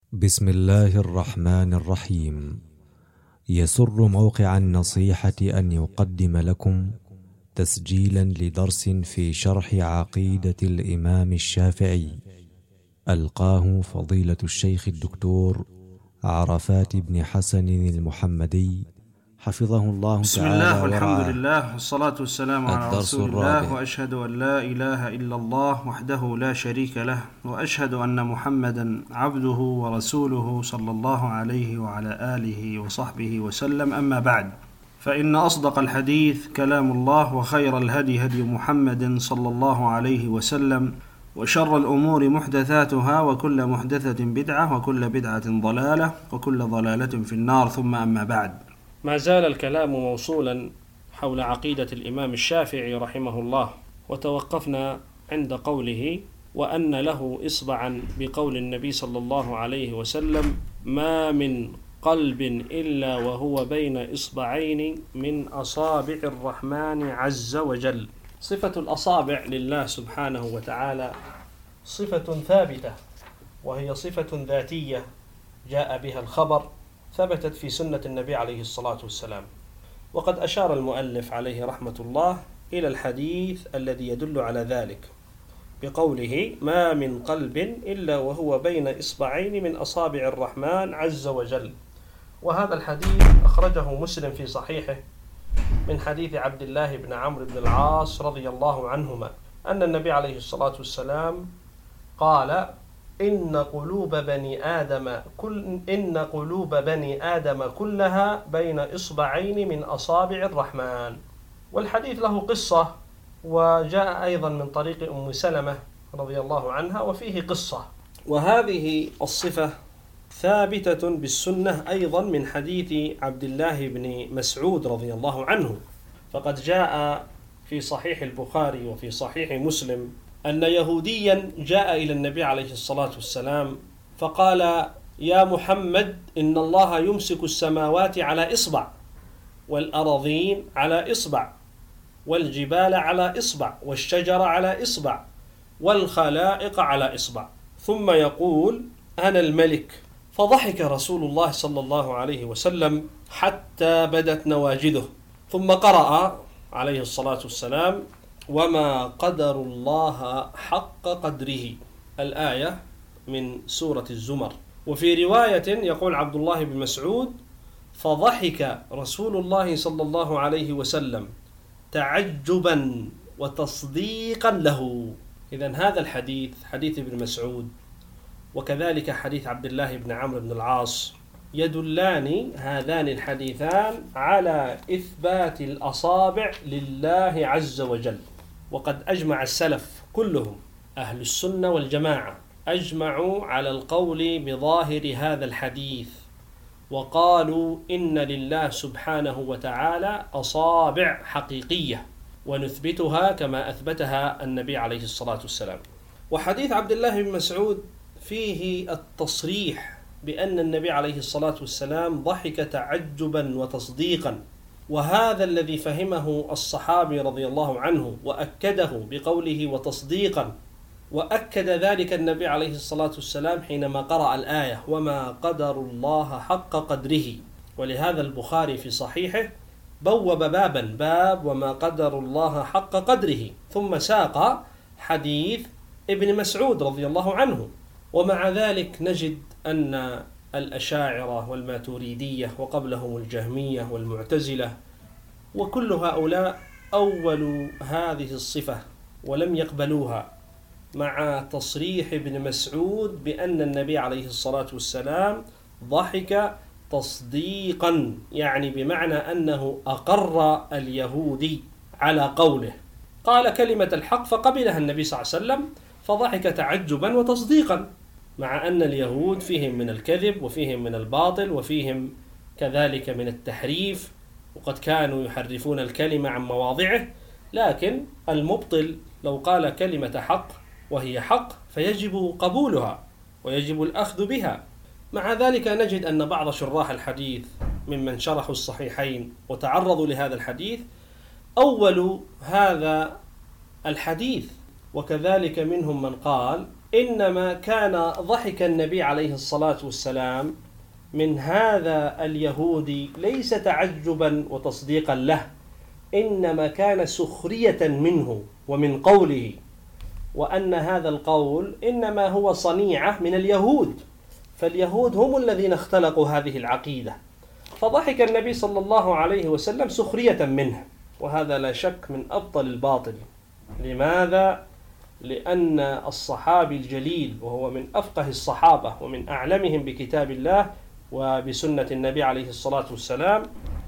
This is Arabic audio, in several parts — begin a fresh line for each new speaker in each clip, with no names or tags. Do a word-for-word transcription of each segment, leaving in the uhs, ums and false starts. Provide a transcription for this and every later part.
بسم الله الرحمن الرحيم. يسر موقع النصيحة أن يقدم لكم تسجيلا لدرس في شرح عقيدة الإمام الشافعي، ألقاه فضيلة الشيخ الدكتور عرفات بن حسن المحمدي حفظه الله
بسم
تعالى
الله والحمد
ورعاه.
لله والصلاة والسلام على
الدرس
رسول
الرابع.
الله، وأشهد أن لا إله إلا الله وحده لا شريك له، وأشهد أن محمدا عبده ورسوله صلى الله عليه وعلى آله وصحبه وسلم. أما بعد، فإن أصدق الحديث كلام الله، وخير الهدي هدي محمد صلى الله عليه وسلم، وشر الأمور محدثاتها، وكل محدثة بدعة، وكل بدعة ضلالة، وكل ضلالة في النار. ثم أما بعد، ما زال الكلام موصولا حول عقيدة الإمام الشافعي رحمه الله، وتوقفنا عند قوله: وأن له إصبعا، بقول النبي صلى الله عليه وسلم: ما من قلب إلا وهو بين إصبعين من أصابع الرحمن عز وجل. صفة الأصابع لله سبحانه وتعالى صفة ثابتة، وهي صفة ذاتية جاء بها الخبر، ثبتت في سنة النبي عليه الصلاة والسلام. وقد أشار المؤلف عليه رحمة الله إلى الحديث الذي يدل على ذلك بقوله: ما من قلب إلا وهو بين إصبعين من أصابع الرحمن عز وجل. وهذا الحديث أخرجه مسلم في صحيحه من حديث عبد الله بن عمرو بن العاص رضي الله عنهما أن النبي عليه الصلاة والسلام قال: إن قلوب بني آدم كل إن قلوب بني آدم كلها بين إصبعين من أصابع الرحمن. والحديث له قصة، وجاء أيضا من طريق أم سلمة رضي الله عنها، وفيه قصة. وهذه الصفة ثابتة بالسنة أيضا من حديث عبد الله بن مسعود رضي الله عنه، فقد جاء في صحيح البخاري وفي صحيح مسلم أن يهوديا جاء إلى النبي عليه الصلاة والسلام فقال: يا محمد، إن الله يمسك السماوات على إصبع، والأراضين على إصبع، والجبال على إصبع، والشجر على إصبع، والخلائق على إصبع، ثم يقول: أنا الملك. فضحك رسول الله صلى الله عليه وسلم حتى بدت نواجذه، ثم قرأ عليه الصلاة والسلام: وما قدر الله حق قدره، الآية من سورة الزمر. وفي رواية يقول عبد الله بن مسعود: فضحك رسول الله صلى الله عليه وسلم تعجبا وتصديقا له. إذن هذا الحديث، حديث ابن مسعود وكذلك حديث عبد الله بن عمرو بن العاص، يدلان هذان الحديثان على إثبات الأصابع لله عز وجل. وقد أجمع السلف كلهم أهل السنة والجماعة أجمعوا على القول بظاهر هذا الحديث، وقالوا إن لله سبحانه وتعالى أصابع حقيقية، ونثبتها كما أثبتها النبي عليه الصلاة والسلام. وحديث عبد الله بن مسعود فيه التصريح بأن النبي عليه الصلاة والسلام ضحك تعجبا وتصديقا، وهذا الذي فهمه الصحابي رضي الله عنه وأكده بقوله وتصديقا. وأكد ذلك النبي عليه الصلاة والسلام حينما قرأ الآية: وما قدر الله حق قدره. ولهذا البخاري في صحيحه بوب بابا، باب وما قدر الله حق قدره، ثم ساق حديث ابن مسعود رضي الله عنه. ومع ذلك نجد أن الأشاعرة والماتريدية وقبلهم الجهمية والمعتزلة وكل هؤلاء أولوا هذه الصفة ولم يقبلوها، مع تصريح ابن مسعود بأن النبي عليه الصلاة والسلام ضحك تصديقا، يعني بمعنى أنه أقر اليهودي على قوله، قال كلمة الحق فقبلها النبي صلى الله عليه وسلم، فضحك تعجبا وتصديقا، مع أن اليهود فيهم من الكذب وفيهم من الباطل وفيهم كذلك من التحريف، وقد كانوا يحرفون الكلمة عن مواضعه. لكن المبطل لو قال كلمة حق وهي حق فيجب قبولها ويجب الأخذ بها. مع ذلك نجد أن بعض شراح الحديث ممن شرحوا الصحيحين وتعرضوا لهذا الحديث أولوا هذا الحديث، وكذلك منهم من قال إنما كان ضحك النبي عليه الصلاة والسلام من هذا اليهودي ليس تعجبا وتصديقا له، إنما كان سخرية منه ومن قوله، وأن هذا القول إنما هو صنيعة من اليهود، فاليهود هم الذين اختلقوا هذه العقيدة، فضحك النبي صلى الله عليه وسلم سخرية منه، وهذا لا شك من أبطل الباطل. لماذا؟ لأن الصحابي الجليل وهو من أفقه الصحابة ومن أعلمهم بكتاب الله وبسنة النبي عليه الصلاة والسلام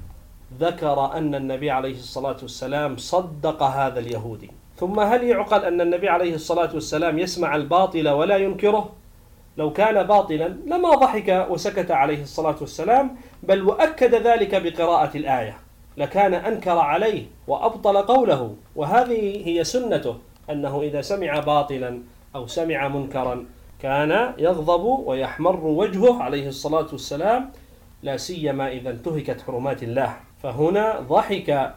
ذكر أن النبي عليه الصلاة والسلام صدق هذا اليهودي. ثم هل يعقل أن النبي عليه الصلاة والسلام يسمع الباطل ولا ينكره؟ لو كان باطلا لما ضحك وسكت عليه الصلاة والسلام، بل وأكد ذلك بقراءة الآية، لكان أنكر عليه وأبطل قوله. وهذه هي سنته، أنه إذا سمع باطلا أو سمع منكرا كان يغضب ويحمر وجهه عليه الصلاة والسلام، لا سيما إذا انتهكت حرمات الله. فهنا ضحك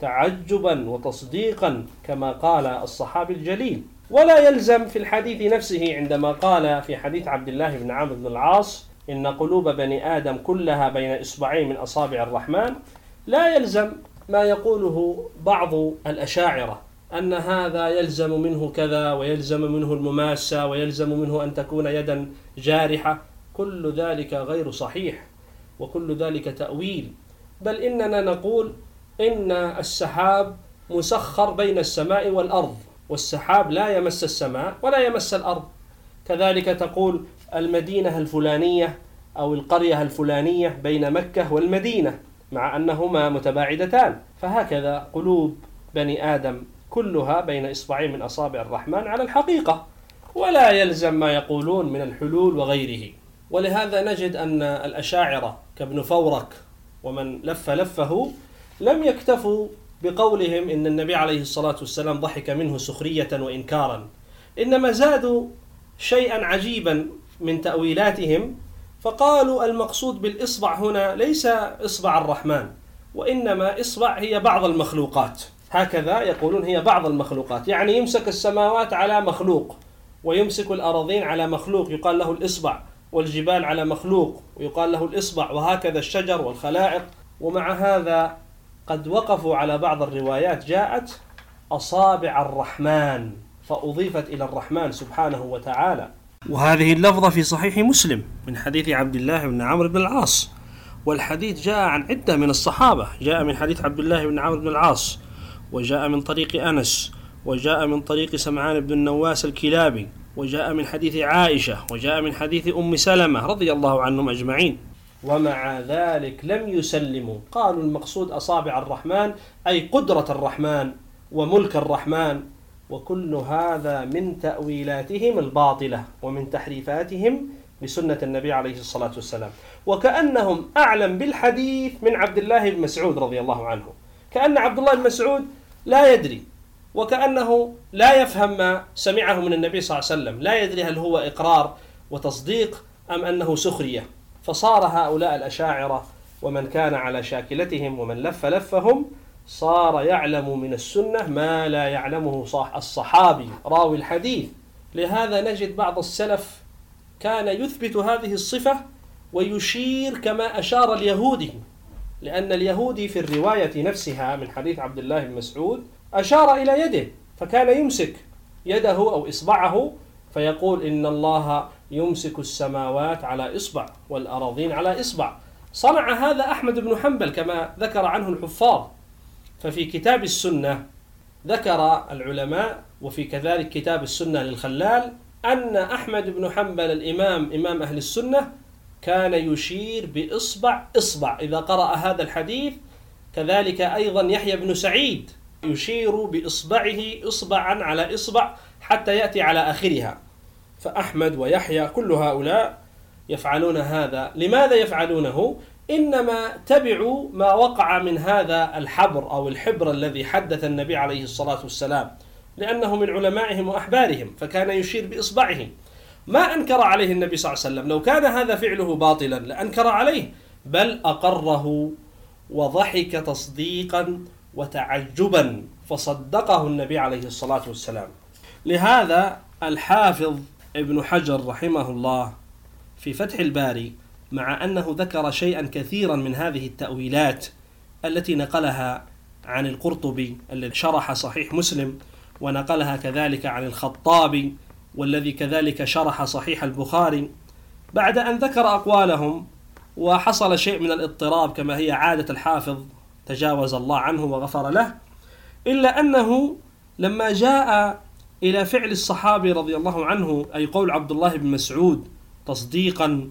تعجبا وتصديقا كما قال الصحابي الجليل. ولا يلزم في الحديث نفسه عندما قال في حديث عبد الله بن عمرو بن العاص إن قلوب بني آدم كلها بين إصبعين من أصابع الرحمن، لا يلزم ما يقوله بعض الأشاعرة أن هذا يلزم منه كذا ويلزم منه المماسة ويلزم منه أن تكون يدا جارحة. كل ذلك غير صحيح وكل ذلك تأويل، بل إننا نقول إن السحاب مسخر بين السماء والأرض، والسحاب لا يمس السماء ولا يمس الأرض. كذلك تقول المدينة الفلانية أو القرية الفلانية بين مكة والمدينة مع أنهما متباعدتان. فهكذا قلوب بني آدم كلها بين إصبعين من أصابع الرحمن على الحقيقة، ولا يلزم ما يقولون من الحلول وغيره. ولهذا نجد أن الأشاعرة كابن فورك ومن لف لفه لم يكتفوا بقولهم إن النبي عليه الصلاة والسلام ضحك منه سخرية وإنكارا، إنما زادوا شيئا عجيبا من تأويلاتهم، فقالوا المقصود بالإصبع هنا ليس إصبع الرحمن، وإنما إصبع هي بعض المخلوقات. هكذا يقولون هي بعض المخلوقات، يعني يمسك السماوات على مخلوق ويمسك الأراضين على مخلوق يقال له الإصبع، والجبال على مخلوق ويقال له الإصبع، وهكذا الشجر والخلائق. ومع هذا قد وقفوا على بعض الروايات جاءت أصابع الرحمن فأضيفت إلى الرحمن سبحانه وتعالى، وهذه اللفظة في صحيح مسلم من حديث عبد الله بن عمرو بن العاص. والحديث جاء عن عدة من الصحابة، جاء من حديث عبد الله بن عمرو بن العاص، وجاء من طريق أنس، وجاء من طريق سمعان بن النواس الكلابي، وجاء من حديث عائشة، وجاء من حديث أم سلمة رضي الله عنهم أجمعين. ومع ذلك لم يسلموا، قالوا المقصود أصابع الرحمن أي قدرة الرحمن وملك الرحمن. وكل هذا من تأويلاتهم الباطلة ومن تحريفاتهم بسنة النبي عليه الصلاة والسلام، وكأنهم أعلم بالحديث من عبد الله بن مسعود رضي الله عنه، كأن عبد الله بن مسعود لا يدري، وكأنه لا يفهم ما سمعه من النبي صلى الله عليه وسلم، لا يدري هل هو إقرار وتصديق أم أنه سخرية. فصار هؤلاء الأشاعرة ومن كان على شاكلتهم ومن لف لفهم صار يعلم من السنة ما لا يعلمه الصحابي راوي الحديث. لهذا نجد بعض السلف كان يثبت هذه الصفة ويشير كما أشار اليهودي، لأن اليهودي في الرواية نفسها من حديث عبد الله بن مسعود أشار إلى يده، فكان يمسك يده أو إصبعه فيقول إن الله يمسك السماوات على إصبع والأراضين على إصبع. صنع هذا أحمد بن حنبل كما ذكر عنه الحفاظ. ففي كتاب السنة ذكر العلماء وفي كذلك كتاب السنة للخلال أن أحمد بن حنبل الإمام إمام أهل السنة كان يشير بإصبع إصبع إذا قرأ هذا الحديث. كذلك أيضا يحيى بن سعيد يشير بإصبعه إصبعا على إصبع حتى يأتي على آخرها. فأحمد ويحيى كل هؤلاء يفعلون هذا. لماذا يفعلونه؟ إنما تبعوا ما وقع من هذا الحبر أو الحبر الذي حدث النبي عليه الصلاة والسلام، لأنه من علمائهم وأحبارهم، فكان يشير بإصبعه. ما أنكر عليه النبي صلى الله عليه وسلم، لو كان هذا فعله باطلا لأنكر عليه، بل أقره وضحك تصديقا وتعجبا فصدقه النبي عليه الصلاة والسلام. لهذا الحافظ ابن حجر رحمه الله في فتح الباري، مع أنه ذكر شيئا كثيرا من هذه التأويلات التي نقلها عن القرطبي الذي شرح صحيح مسلم، ونقلها كذلك عن الخطابي والذي كذلك شرح صحيح البخاري، بعد أن ذكر أقوالهم وحصل شيء من الاضطراب كما هي عادة الحافظ تجاوز الله عنه وغفر له، إلا أنه لما جاء إلى فعل الصحابي رضي الله عنه، أي قول عبد الله بن مسعود تصديقا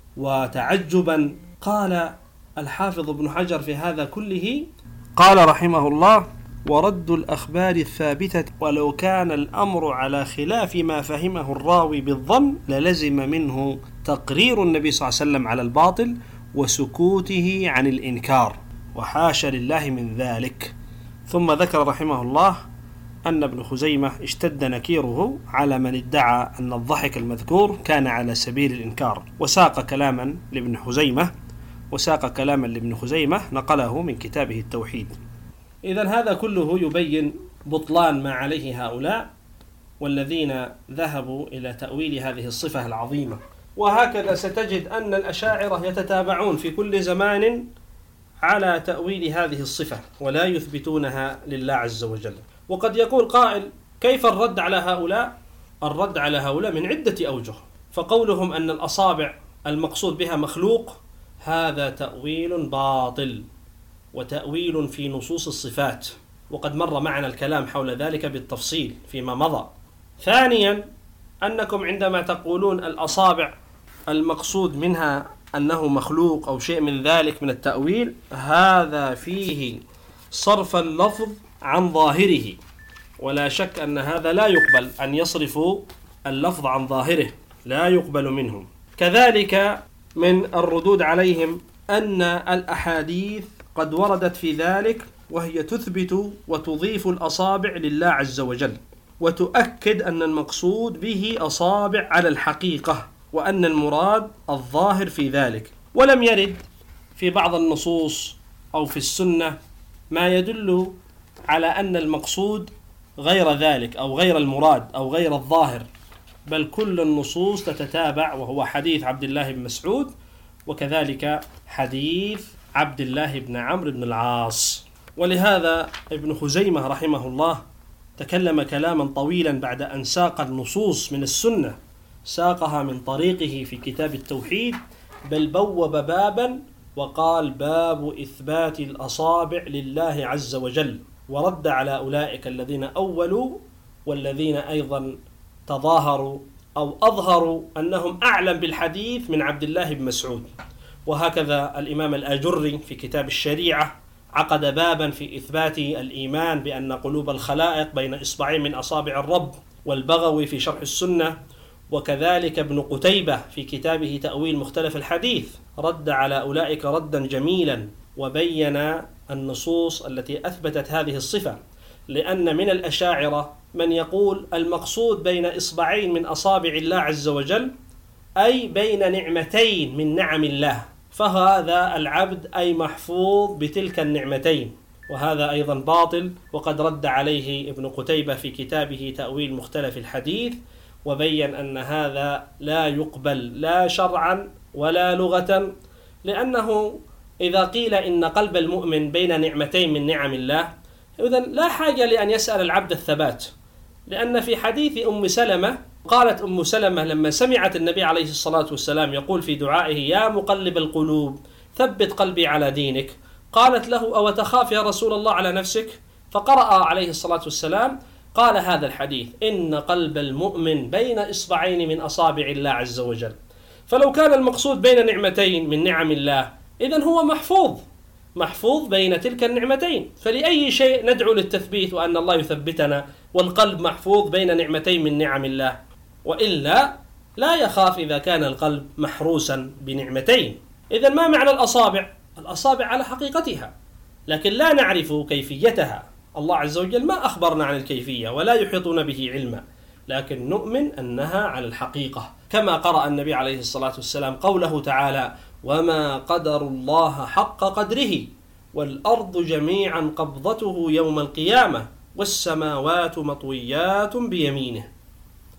وتعجبا، قال الحافظ ابن حجر في هذا كله، قال رحمه الله: ورد الأخبار الثابتة ولو كان الأمر على خلاف ما فهمه الراوي بالظن للزم منه تقرير النبي صلى الله عليه وسلم على الباطل وسكوته عن الإنكار، وحاشا لله من ذلك. ثم ذكر رحمه الله أن ابن خزيمة اشتد نكيره على من ادعى أن الضحك المذكور كان على سبيل الإنكار، وساق كلاما لابن خزيمة وساق كلاما لابن خزيمة نقله من كتابه التوحيد. إذن هذا كله يبين بطلان ما عليه هؤلاء والذين ذهبوا إلى تأويل هذه الصفة العظيمة. وهكذا ستجد أن الأشاعرة يتتابعون في كل زمان على تأويل هذه الصفة ولا يثبتونها لله عز وجل. وقد يقول قائل: كيف الرد على هؤلاء؟ الرد على هؤلاء من عدة أوجه. فقولهم أن الأصابع المقصود بها مخلوق هذا تأويل باطل وتأويل في نصوص الصفات، وقد مر معنا الكلام حول ذلك بالتفصيل فيما مضى. ثانيا، أنكم عندما تقولون الأصابع المقصود منها أنه مخلوق أو شيء من ذلك من التأويل، هذا فيه صرف اللفظ عن ظاهره، ولا شك أن هذا لا يقبل، أن يصرفوا اللفظ عن ظاهره لا يقبل منهم. كذلك من الردود عليهم أن الأحاديث قد وردت في ذلك وهي تثبت وتضيف الأصابع لله عز وجل، وتؤكد أن المقصود به أصابع على الحقيقة، وأن المراد الظاهر في ذلك. ولم يرد في بعض النصوص أو في السنة ما يدل على أن المقصود غير ذلك أو غير المراد أو غير الظاهر، بل كل النصوص تتتابع، وهو حديث عبد الله بن مسعود وكذلك حديث عبد الله بن عمرو بن العاص. ولهذا ابن خزيمة رحمه الله تكلم كلاما طويلا بعد أن ساق النصوص من السنة، ساقها من طريقه في كتاب التوحيد، بل بوب بابا وقال: باب إثبات الأصابع لله عز وجل، ورد على أولئك الذين أولوا والذين أيضا تظاهروا أو أظهروا أنهم أعلم بالحديث من عبد الله بن مسعود. وهكذا الإمام الآجري في كتاب الشريعة عقد بابا في إثبات الإيمان بأن قلوب الخلائق بين إصبعين من أصابع الرب، والبغوي في شرح السنة، وكذلك ابن قتيبة في كتابه تأويل مختلف الحديث رد على أولئك ردا جميلا، وبين النصوص التي أثبتت هذه الصفة. لأن من الأشاعرة من يقول المقصود بين إصبعين من أصابع الله عز وجل أي بين نعمتين من نعم الله، فهذا العبد أي محفوظ بتلك النعمتين، وهذا أيضا باطل. وقد رد عليه ابن قتيبة في كتابه تأويل مختلف الحديث، وبين أن هذا لا يقبل لا شرعا ولا لغة، لأنه إذا قيل إن قلب المؤمن بين نعمتين من نعم الله، إذن لا حاجة لأن يسأل العبد الثبات، لأن في حديث أم سلمة قالت أم سلمة لما سمعت النبي عليه الصلاة والسلام يقول في دعائه: يا مقلب القلوب ثبت قلبي على دينك، قالت له: أو تخاف يا رسول الله على نفسك؟ فقرأ عليه الصلاة والسلام قال هذا الحديث: إن قلب المؤمن بين إصبعين من أصابع الله عز وجل. فلو كان المقصود بين نعمتين من نعم الله، إذن هو محفوظ محفوظ بين تلك النعمتين، فلأي شيء ندعو للتثبيت وأن الله يثبتنا والقلب محفوظ بين نعمتين من نعم الله؟ وإلا لا يخاف إذا كان القلب محروسا بنعمتين. إذن ما معنى الأصابع؟ الأصابع على حقيقتها، لكن لا نعرف كيفيتها. الله عز وجل ما أخبرنا عن الكيفية ولا يحيطون به علما، لكن نؤمن أنها على الحقيقة، كما قرأ النبي عليه الصلاة والسلام قوله تعالى: وما قدر الله حق قدره والأرض جميعا قبضته يوم القيامة والسماوات مطويات بيمينه.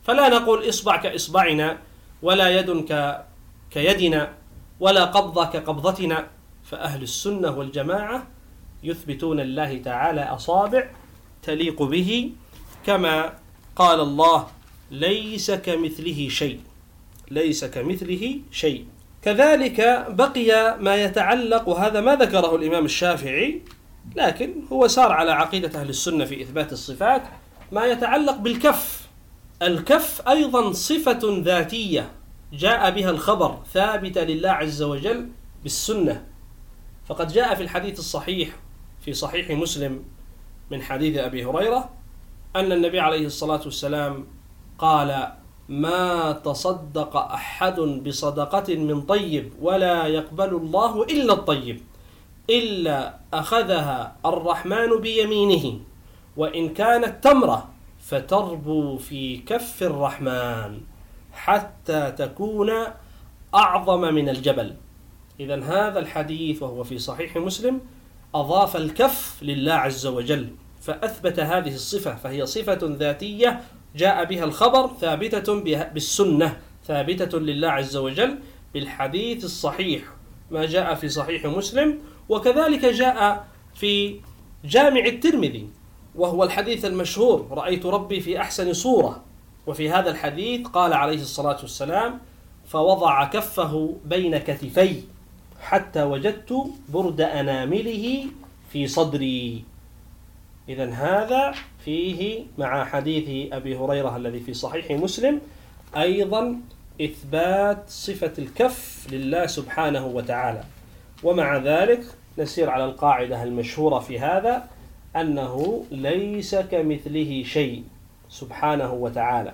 فلا نقول إصبع كإصبعنا ولا يد كيدنا ولا قبضة كقبضتنا. فأهل السنة والجماعة يثبتون الله تعالى أصابع تليق به، كما قال الله: ليس كمثله شيء، ليس كمثله شيء. كذلك بقي ما يتعلق، وهذا ما ذكره الإمام الشافعي لكن هو سار على عقيدة أهل السنة في إثبات الصفات، ما يتعلق بالكف. الكف أيضا صفة ذاتية جاء بها الخبر ثابتة لله عز وجل بالسنة. فقد جاء في الحديث الصحيح في صحيح مسلم من حديث أبي هريرة أن النبي عليه الصلاة والسلام قال: ما تصدق أحد بصدقة من طيب ولا يقبل الله إلا الطيب إلا أخذها الرحمن بيمينه وإن كانت تمرة فتربو في كف الرحمن حتى تكون أعظم من الجبل. إذن هذا الحديث وهو في صحيح مسلم أضاف الكف لله عز وجل، فأثبت هذه الصفة، فهي صفة ذاتية جاء بها الخبر ثابتة بالسنة، ثابتة لله عز وجل بالحديث الصحيح ما جاء في صحيح مسلم. وكذلك جاء في جامع الترمذي وهو الحديث المشهور: رأيت ربي في أحسن صورة. وفي هذا الحديث قال عليه الصلاة والسلام: فوضع كفه بين كتفي حتى وجدت برد أنامله في صدري. إذن هذا فيه مع حديث أبي هريرة الذي في صحيح مسلم أيضا إثبات صفة الكف لله سبحانه وتعالى. ومع ذلك نسير على القاعدة المشهورة في هذا أنه ليس كمثله شيء سبحانه وتعالى.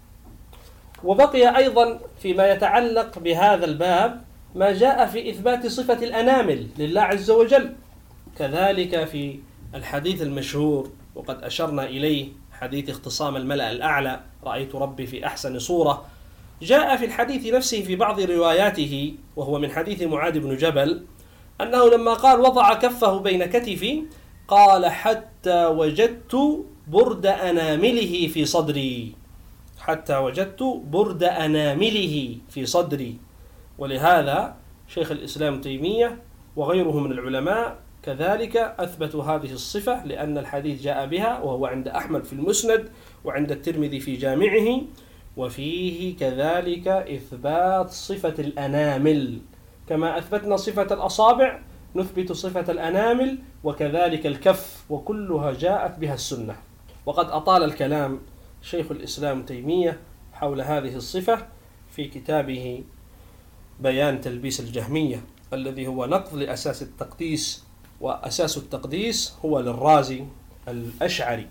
وبقي أيضا فيما يتعلق بهذا الباب ما جاء في إثبات صفة الأنامل لله عز وجل، كذلك في الحديث المشهور وقد أشرنا إليه حديث اختصام الملأ الأعلى: رأيت ربي في أحسن صورة. جاء في الحديث نفسه في بعض رواياته وهو من حديث معاذ بن جبل أنه لما قال وضع كفه بين كتفي قال: حتى وجدت برد أنامله في صدري، حتى وجدت برد أنامله في صدري. ولهذا شيخ الإسلام تيمية وغيره من العلماء كذلك أثبتوا هذه الصفة، لأن الحديث جاء بها وهو عند أحمد في المسند وعند الترمذي في جامعه، وفيه كذلك إثبات صفة الأنامل. كما أثبتنا صفة الأصابع نثبت صفة الأنامل وكذلك الكف، وكلها جاءت بها السنة. وقد أطال الكلام شيخ الإسلام تيمية حول هذه الصفة في كتابه بيان تلبيس الجهمية الذي هو نقض لأساس التقديس، وأساس التقديس هو للرازي الأشعري.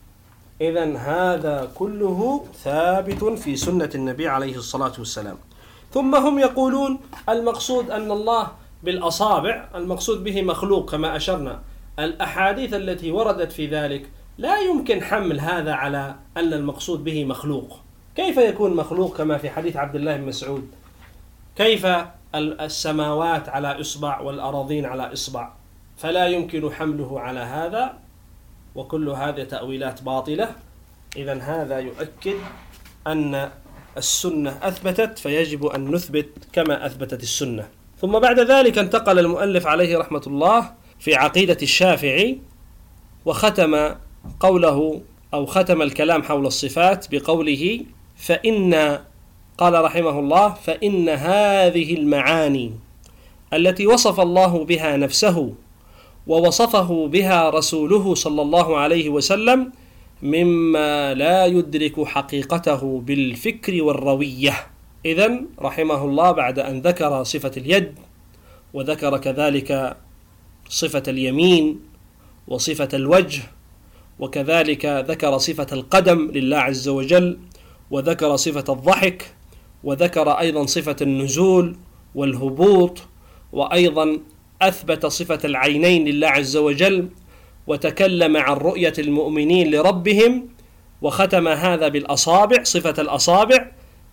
إذن هذا كله ثابت في سنة النبي عليه الصلاة والسلام. ثم هم يقولون المقصود أن الله بالأصابع المقصود به مخلوق كما أشرنا. الأحاديث التي وردت في ذلك لا يمكن حمل هذا على أن المقصود به مخلوق. كيف يكون مخلوق كما في حديث عبد الله بن مسعود؟ كيف السماوات على إصبع والأراضين على إصبع؟ فلا يمكن حمله على هذا، وكل هذه تأويلات باطلة. إذن هذا يؤكد أن السنة أثبتت، فيجب أن نثبت كما أثبتت السنة. ثم بعد ذلك انتقل المؤلف عليه رحمة الله في عقيدة الشافعي وختم قوله أو ختم الكلام حول الصفات بقوله: فإن قال رحمه الله: فإن هذه المعاني التي وصف الله بها نفسه ووصفه بها رسوله صلى الله عليه وسلم مما لا يدرك حقيقته بالفكر والروية. إذن رحمه الله بعد أن ذكر صفة اليد وذكر كذلك صفة اليمين وصفة الوجه وكذلك ذكر صفة القدم لله عز وجل وذكر صفة الضحك وذكر أيضا صفة النزول والهبوط، وأيضا أثبت صفة العينين لله عز وجل وتكلم عن رؤية المؤمنين لربهم، وختم هذا بالأصابع صفة الأصابع.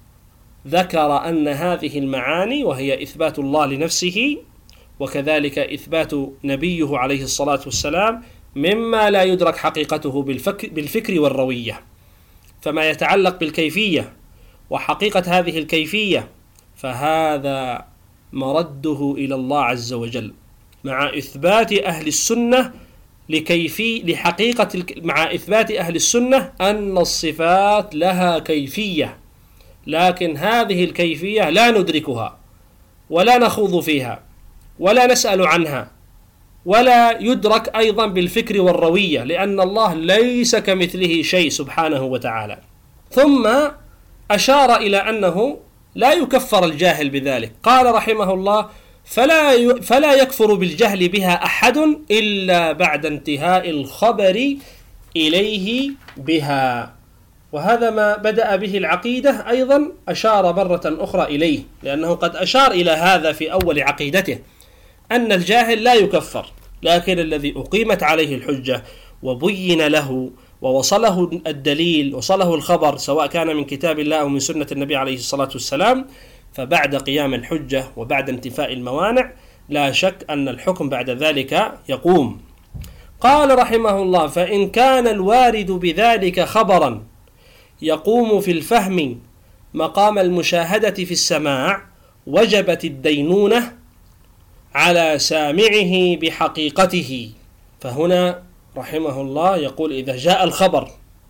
ذكر أن هذه المعاني وهي إثبات الله لنفسه وكذلك إثبات نبيه عليه الصلاة والسلام مما لا يدرك حقيقته بالفكر والروية. فما يتعلق بالكيفية وحقيقة هذه الكيفية فهذا مرده إلى الله عز وجل، مع إثبات أهل السنة لكيفي لحقيقة مع إثبات أهل السنة أن الصفات لها كيفية، لكن هذه الكيفية لا ندركها ولا نخوض فيها ولا نسأل عنها ولا يدرك أيضا بالفكر والروية، لأن الله ليس كمثله شيء سبحانه وتعالى. ثم أشار إلى أنه لا يكفر الجاهل بذلك، قال رحمه الله: فلا فلا يكفر بالجهل بها أحد إلا بعد انتهاء الخبر إليه بها. وهذا ما بدأ به العقيدة أيضا أشار مرة أخرى إليه، لأنه قد أشار إلى هذا في أول عقيدته أن الجاهل لا يكفر، لكن الذي أقيمت عليه الحجة وبين له ووصله الدليل وصله الخبر سواء كان من كتاب الله أو من سنة النبي عليه الصلاة والسلام، فبعد قيام الحجة وبعد انتفاء الموانع لا شك أن الحكم بعد ذلك يقوم. قال رحمه الله: فإن كان الوارد بذلك خبرا يقوم في الفهم مقام المشاهدة في السماع وجبت الدينونة على سامعه بحقيقته. فهنا رحمه الله يقول: إذا جاء الخبر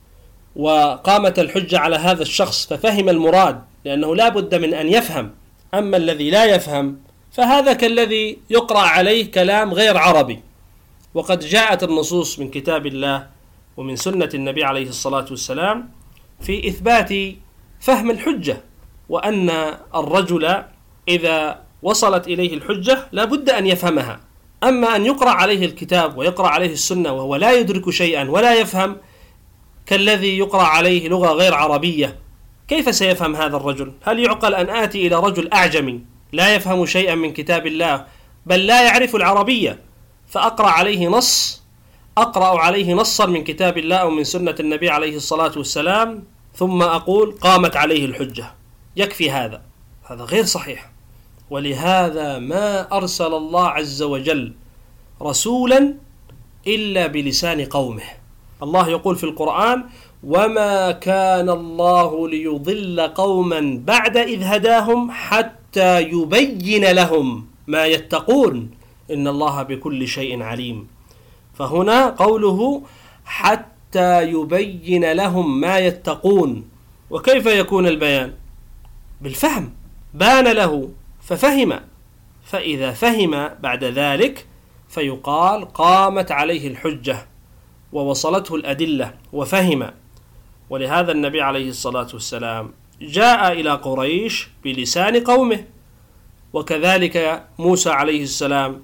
وقامت الحجة على هذا الشخص ففهم المراد، لأنه لا بد من أن يفهم، أما الذي لا يفهم فهذا كالذي يقرأ عليه كلام غير عربي. وقد جاءت النصوص من كتاب الله ومن سنة النبي عليه الصلاة والسلام في إثبات فهم الحجة، وأن الرجل إذا وصلت إليه الحجة لا بد أن يفهمها. أما أن يقرأ عليه الكتاب ويقرأ عليه السنة وهو لا يدرك شيئا ولا يفهم، كالذي يقرأ عليه لغة غير عربية، كيف سيفهم هذا الرجل؟ هل يعقل أن آتي إلى رجل أعجمي لا يفهم شيئا من كتاب الله بل لا يعرف العربية فأقرأ عليه نص أقرأ عليه نصا من كتاب الله أو من سنة النبي عليه الصلاة والسلام ثم أقول قامت عليه الحجة، يكفي هذا؟ هذا غير صحيح. ولهذا ما أرسل الله عز وجل رسولا إلا بلسان قومه. الله يقول في القرآن: وما كان الله ليضل قوما بعد إذ هداهم حتى يبين لهم ما يتقون إن الله بكل شيء عليم. فهنا قوله حتى يبين لهم ما يتقون، وكيف يكون البيان؟ بالفهم، بان له ففهم، فإذا فهم بعد ذلك فيقال قامت عليه الحجة ووصلته الأدلة وفهم. ولهذا النبي عليه الصلاة والسلام جاء إلى قريش بلسان قومه، وكذلك موسى عليه السلام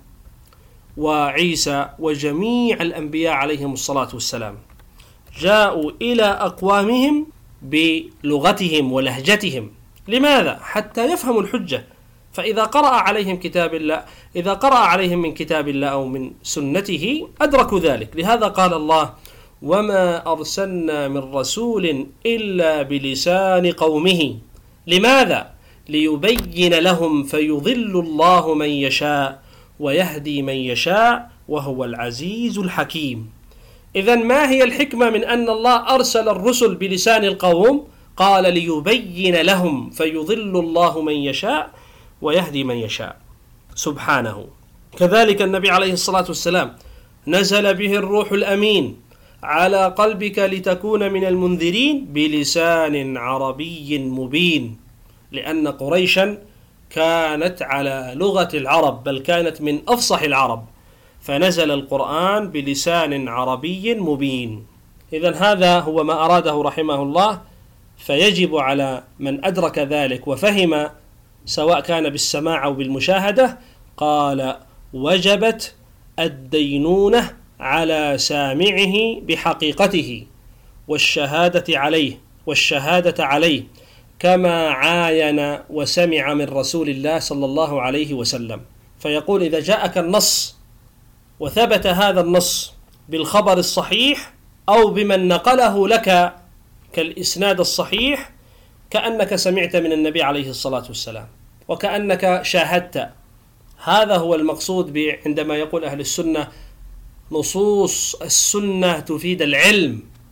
وعيسى وجميع الأنبياء عليهم الصلاة والسلام جاءوا إلى أقوامهم بلغتهم ولهجتهم. لماذا؟ حتى يفهموا الحجة. فإذا قرأ عليهم كتاب الله إذا قرأ عليهم من كتاب الله أو من سنته أدركوا ذلك. لهذا قال الله: وما أرسلنا من رسول إلا بلسان قومه. لماذا؟ ليبين لهم فيضل الله من يشاء ويهدي من يشاء وهو العزيز الحكيم. إذن ما هي الحكمة من أن الله أرسل الرسل بلسان القوم؟ قال: ليبين لهم فيضل الله من يشاء ويهدي من يشاء سبحانه. كذلك النبي عليه الصلاة والسلام نزل به الروح الأمين على قلبك لتكون من المنذرين بلسان عربي مبين، لأن قريشا كانت على لغة العرب، بل كانت من أفصح العرب، فنزل القرآن بلسان عربي مبين. إذن هذا هو ما أراده رحمه الله، فيجب على من أدرك ذلك وفهم سواء كان بالسماع أو بالمشاهدة، قال: وجبت الدينونة على سامعه بحقيقته والشهادة عليه والشهادة عليه كما عاين وسمع من رسول الله صلى الله عليه وسلم. فيقول: إذا جاءك النص وثبت هذا النص بالخبر الصحيح أو بمن نقله لك كالإسناد الصحيح، كأنك سمعت من النبي عليه الصلاة والسلام وكأنك شاهدت. هذا هو المقصود عندما يقول أهل السنة: نصوص السنة تفيد العلم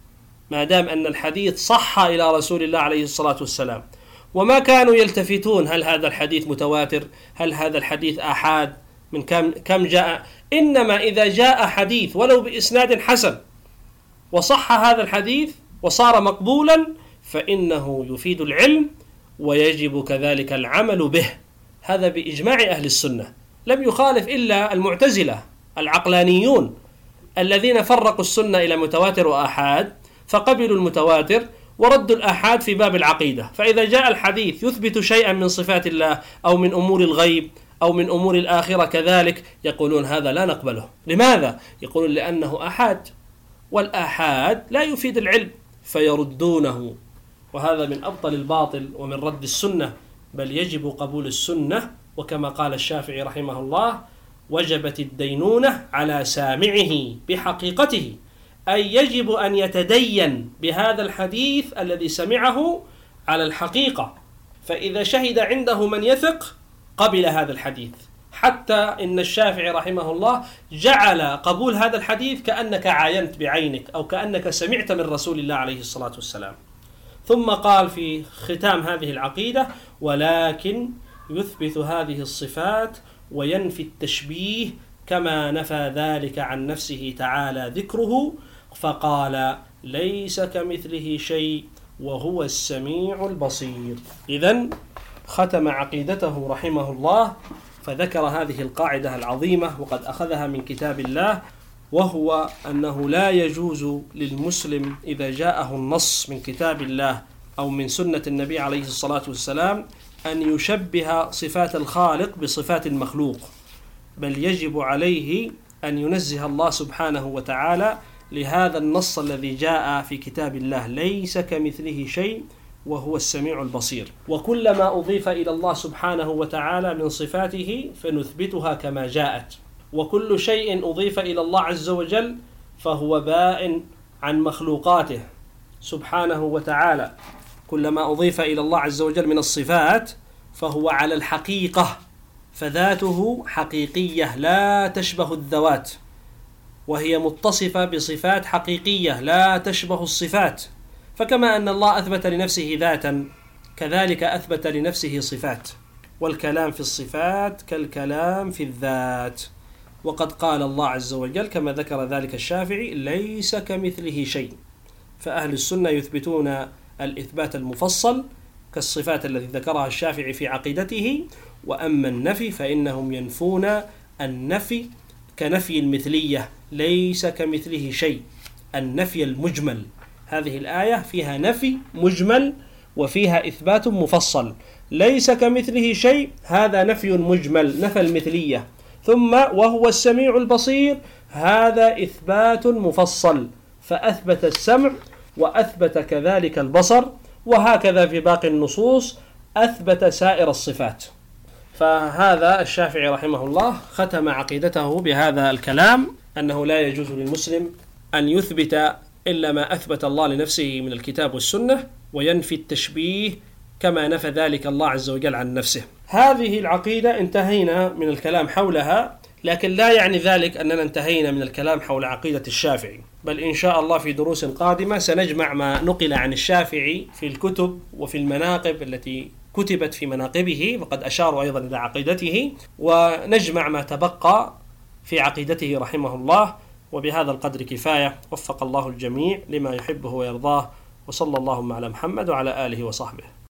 ما دام أن الحديث صح إلى رسول الله عليه الصلاة والسلام، وما كانوا يلتفتون هل هذا الحديث متواتر، هل هذا الحديث آحاد، من كم كم جاء. إنما إذا جاء حديث ولو بإسناد حسن وصح هذا الحديث وصار مقبولا فإنه يفيد العلم ويجب كذلك العمل به. هذا بإجماع أهل السنة، لم يخالف إلا المعتزلة العقلانيون الذين فرقوا السنة إلى متواتر وآحاد، فقبلوا المتواتر وردوا الآحاد في باب العقيدة. فإذا جاء الحديث يثبت شيئا من صفات الله أو من أمور الغيب أو من أمور الآخرة كذلك، يقولون هذا لا نقبله. لماذا؟ يقولون لأنه آحاد، والآحاد لا يفيد العلم فيردونه، وهذا من أبطل الباطل ومن رد السنة، بل يجب قبول السنة. وكما قال الشافعي رحمه الله: وجبت الدينونة على سامعه بحقيقته، أي يجب أن يتدين بهذا الحديث الذي سمعه على الحقيقة. فإذا شهد عنده من يثق قبل هذا الحديث، حتى إن الشافعي رحمه الله جعل قبول هذا الحديث كأنك عاينت بعينك أو كأنك سمعت من رسول الله عليه الصلاة والسلام. ثم قال في ختام هذه العقيدة: ولكن يثبت هذه الصفات وينفي التشبيه كما نفى ذلك عن نفسه تعالى ذكره، فقال: ليس كمثله شيء وهو السميع البصير. إذن ختم عقيدته رحمه الله فذكر هذه القاعدة العظيمة، وقد أخذها من كتاب الله، وهو أنه لا يجوز للمسلم إذا جاءه النص من كتاب الله أو من سنة النبي عليه الصلاة والسلام أن يشبه صفات الخالق بصفات المخلوق، بل يجب عليه أن ينزه الله سبحانه وتعالى لهذا النص الذي جاء في كتاب الله: ليس كمثله شيء وهو السميع البصير. وكل ما أضيف إلى الله سبحانه وتعالى من صفاته فنثبتها كما جاءت، وكل شيء أضيف إلى الله عز وجل فهو باء عن مخلوقاته سبحانه وتعالى. كل ما أضيف إلى الله عز وجل من الصفات فهو على الحقيقة، فذاته حقيقية لا تشبه الذوات، وهي متصفة بصفات حقيقية لا تشبه الصفات. فكما أن الله أثبت لنفسه ذاتا كذلك أثبت لنفسه صفات، والكلام في الصفات كالكلام في الذات. وقد قال الله عز وجل كما ذكر ذلك الشافعي: ليس كمثله شيء. فأهل السنة يثبتون الإثبات المفصل كالصفات التي ذكرها الشافعي في عقيدته، وأما النفي فإنهم ينفون النفي كنفي المثلية: ليس كمثله شيء، النفي المجمل. هذه الآية فيها نفي مجمل وفيها إثبات مفصل. ليس كمثله شيء هذا نفي مجمل، نفى المثلية. ثم وهو السميع البصير هذا إثبات مفصل، فأثبت السمع وأثبت كذلك البصر، وهكذا في باقي النصوص أثبت سائر الصفات. فهذا الشافعي رحمه الله ختم عقيدته بهذا الكلام، أنه لا يجوز للمسلم أن يثبت إلا ما أثبت الله لنفسه من الكتاب والسنة، وينفي التشبيه كما نفى ذلك الله عز وجل عن نفسه. هذه العقيدة انتهينا من الكلام حولها، لكن لا يعني ذلك أننا انتهينا من الكلام حول عقيدة الشافعي، بل إن شاء الله في دروس قادمة سنجمع ما نقل عن الشافعي في الكتب وفي المناقب التي كتبت في مناقبه، وقد أشاروا أيضا إلى عقيدته، ونجمع ما تبقى في عقيدته رحمه الله. وبهذا القدر كفاية، وفق الله الجميع لما يحبه ويرضاه، وصلى اللهم على محمد وعلى آله وصحبه.